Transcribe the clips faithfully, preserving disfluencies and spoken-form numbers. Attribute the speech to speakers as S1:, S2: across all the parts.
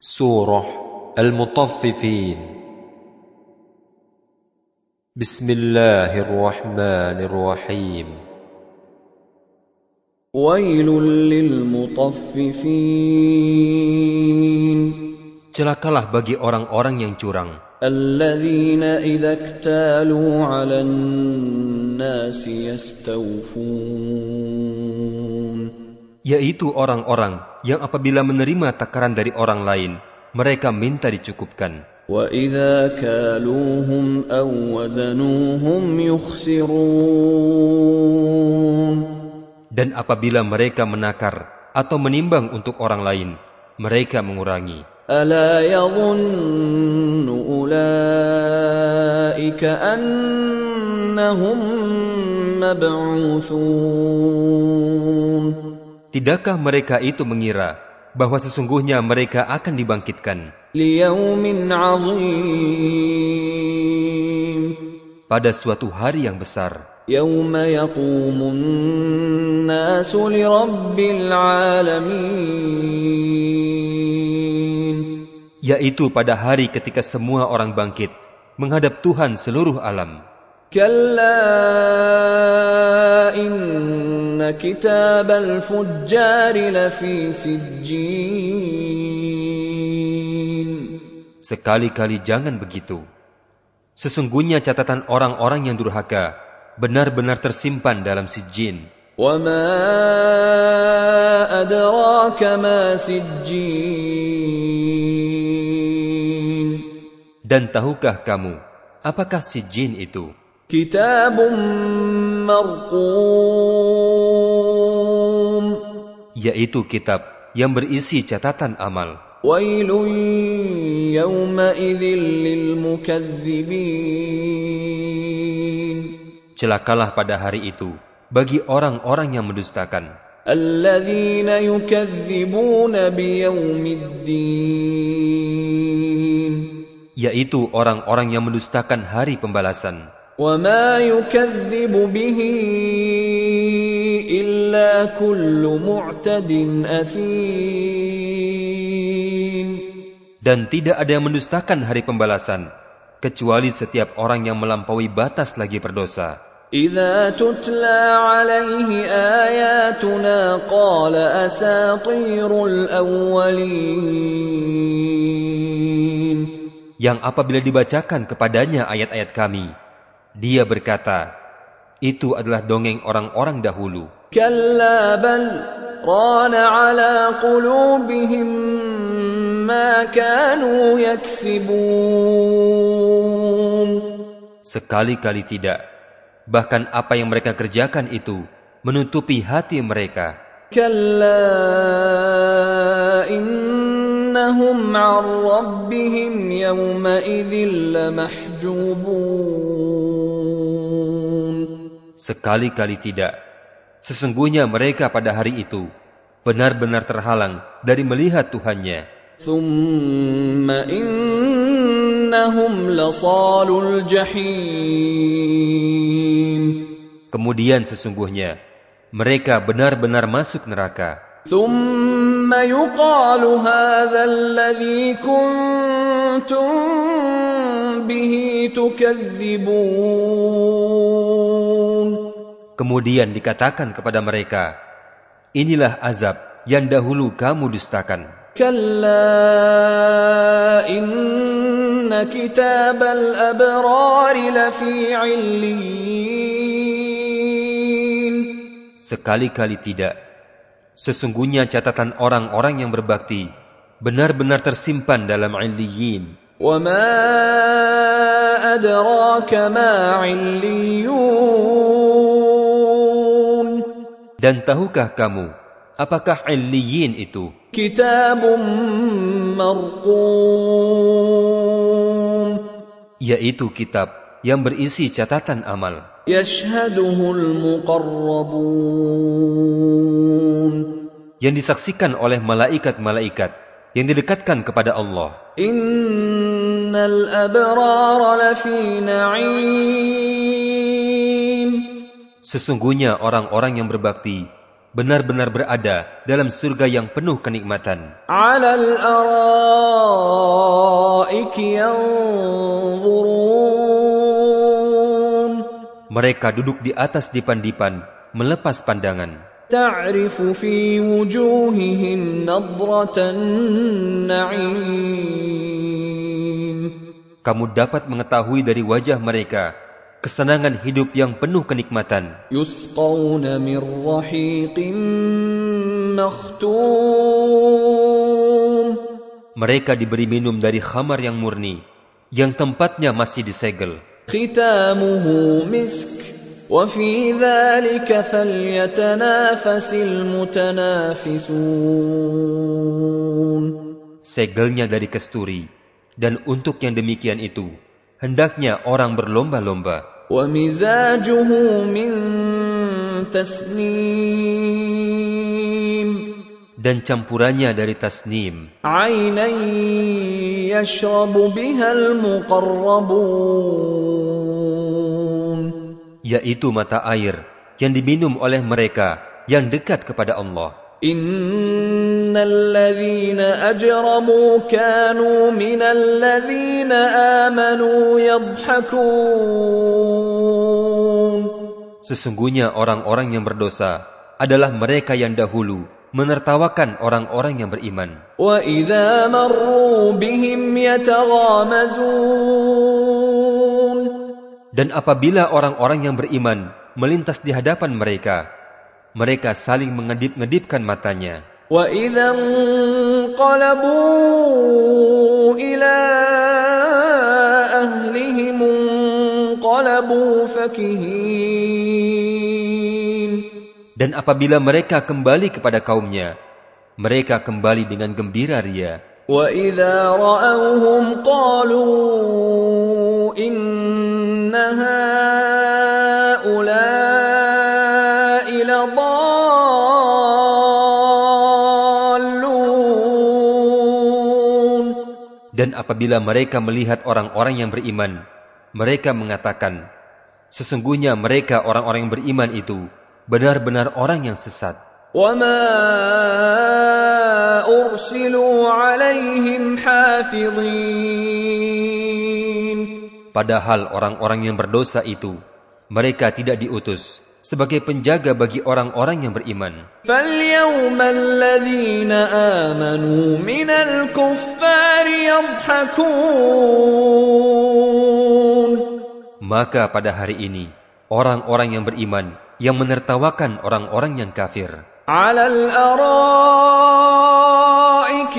S1: Surah Al-Mutaffifin. Bismillahirrahmanirrahim.
S2: Wailul lil mutaffifin.
S3: Celakalah bagi orang-orang yang curang.
S2: Alladzina idza iktalu 'alan nasi yastawfun.
S3: Yaitu orang-orang yang apabila menerima takaran dari orang lain, mereka minta dicukupkan.
S2: Wa idza kaluhum aw wazanuhum yukhsirun.
S3: Dan apabila mereka menakar atau menimbang untuk orang lain, mereka mengurangi.
S2: Ala yadhunnu ulaika annahum mab'utsun.
S3: Tidakkah mereka itu mengira bahwa sesungguhnya mereka akan dibangkitkan
S2: liyaumin 'azim,
S3: pada suatu hari yang besar,
S2: yauma yaqumun nasu lirabbil alamin,
S3: yaitu pada hari ketika semua orang bangkit menghadap Tuhan seluruh alam.
S2: Kalla inna kitabal fujjari lafi sijjin.
S3: Sekali-kali jangan begitu. Sesungguhnya catatan orang-orang yang durhaka benar-benar tersimpan dalam sijjin.
S2: Wa ma adraka ma sijjin.
S3: Dan tahukah kamu apakah sijjin itu?
S2: Kitabun marqum,
S3: yaitu kitab yang berisi catatan amal.
S2: Wailun yawma idzil lil mukadzibin.
S3: Celakalah pada hari itu bagi orang-orang yang mendustakan.
S2: Alladzina yukadzibuna biyaumiddin,
S3: yaitu orang-orang yang mendustakan hari pembalasan.
S2: وَمَا يُكَذِّبُ بِهِ إِلَّا كُلُّ مُعْتَدٍ أَثِيمٍ.
S3: Dan tidak ada yang mendustakan hari pembalasan kecuali setiap orang yang melampaui batas lagi berdosa.
S2: إِذَا تُتْلَى عَلَيْهِ آيَاتُنَا قَالَ أَسَاطِيرُ الْأَوَّلِينَ.
S3: Yang apabila dibacakan kepadanya ayat-ayat kami, dia berkata, itu adalah dongeng orang-orang dahulu.
S2: Kalla bal rana ala qulubihim ma kanu yaksibun.
S3: Sekali-kali tidak. Bahkan apa yang mereka kerjakan itu menutupi hati mereka.
S2: Kalla innahum 'an rabbihim yawma idzil lamahjubun.
S3: Sekali-kali tidak. Sesungguhnya mereka pada hari itu benar-benar terhalang dari melihat Tuhannya.
S2: Thumma innahum lasalul jahim.
S3: Kemudian sesungguhnya mereka benar-benar masuk neraka.
S2: Thumma yuqalu hadha alladhi kuntum bihi tukadzibun.
S3: Kemudian dikatakan kepada mereka, inilah azab yang dahulu kamu dustakan.
S2: Kalla inna kitabal abrari lafi 'illiyin.
S3: Sekali-kali tidak. Sesungguhnya catatan orang-orang yang berbakti benar-benar tersimpan dalam 'illiyin.
S2: Wa ma adraka ma 'illiyun.
S3: Dan tahukah kamu apakah 'illiyin itu?
S2: Kitabun marqum,
S3: yaitu kitab yang berisi catatan amal.
S2: Yashhaduhul muqarrabun,
S3: yang disaksikan oleh malaikat-malaikat yang didekatkan kepada Allah.
S2: Innal abrara lafi na'im.
S3: Sesungguhnya orang-orang yang berbakti benar-benar berada dalam surga yang penuh kenikmatan.
S2: Alal araiki yanzurun.
S3: Mereka duduk di atas dipan-dipan, melepas pandangan.
S2: Ta'rifu fi wujuhihim nadratan na'im.
S3: Kamu dapat mengetahui dari wajah mereka kesenangan hidup yang penuh kenikmatan.
S2: Yusqawna min rahiqin makhtum.
S3: Mereka diberi minum dari khamar yang murni, yang tempatnya masih disegel.
S2: Khitamuhu misk, wa fi dhalika falyatanafasil mutanafisun.
S3: Segelnya dari kesturi, dan untuk yang demikian itu hendaknya orang berlomba-lomba.
S2: Wa mizajuhu min tasnim.
S3: Dan campurannya dari tasnim.
S2: Aynan yashrabu bihal muqarrabun.
S3: Yaitu mata air yang diminum oleh mereka yang dekat kepada Allah.
S2: Innal ladzina ajramu kanu minal ladzina amanu yadhhakun.
S3: Sesungguhnya orang-orang yang berdosa adalah mereka yang dahulu menertawakan orang-orang yang beriman.
S2: Wa idza marru bihim yataghamazun.
S3: Dan apabila orang-orang yang beriman melintas di hadapan mereka, mereka saling mengedip-ngedipkan matanya.
S2: Wa idza qalabu ila ahlihim qalabu fakihin.
S3: Dan apabila mereka kembali kepada kaumnya, mereka kembali dengan gembira ria.
S2: Wa idza ra'awhum qalu inna haula'i ladallun.
S3: Dan apabila mereka melihat orang-orang yang beriman, mereka mengatakan, sesungguhnya mereka orang-orang yang beriman itu benar-benar orang yang sesat.
S2: وَمَا أُرْسِلُوا عَلَيْهِمْ حَافِظِينَ.
S3: Padahal orang-orang yang berdosa itu, mereka tidak diutus sebagai penjaga bagi orang-orang yang beriman.
S2: فَالْيَوْمَ الَّذِينَ آمَنُوا مِنَ الْكُفَّارِ يَضْحَكُونَ. Maka
S3: pada hari ini, orang-orang yang beriman yang menertawakan orang-orang yang kafir.
S2: عَلَى الْأَرَائِكِ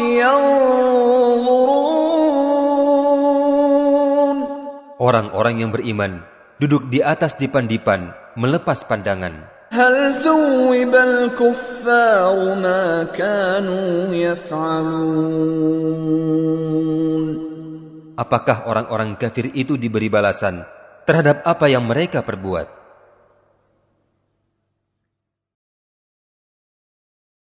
S2: يَنظُرُونَ.
S3: Orang-orang yang beriman duduk di atas dipan-dipan, melepas pandangan.
S2: هَلْ ثُوِّبَ الْكُفَّارُ مَا كَانُوا يَفْعَلُونَ.
S3: Apakah orang-orang kafir itu diberi balasan terhadap apa yang mereka perbuat?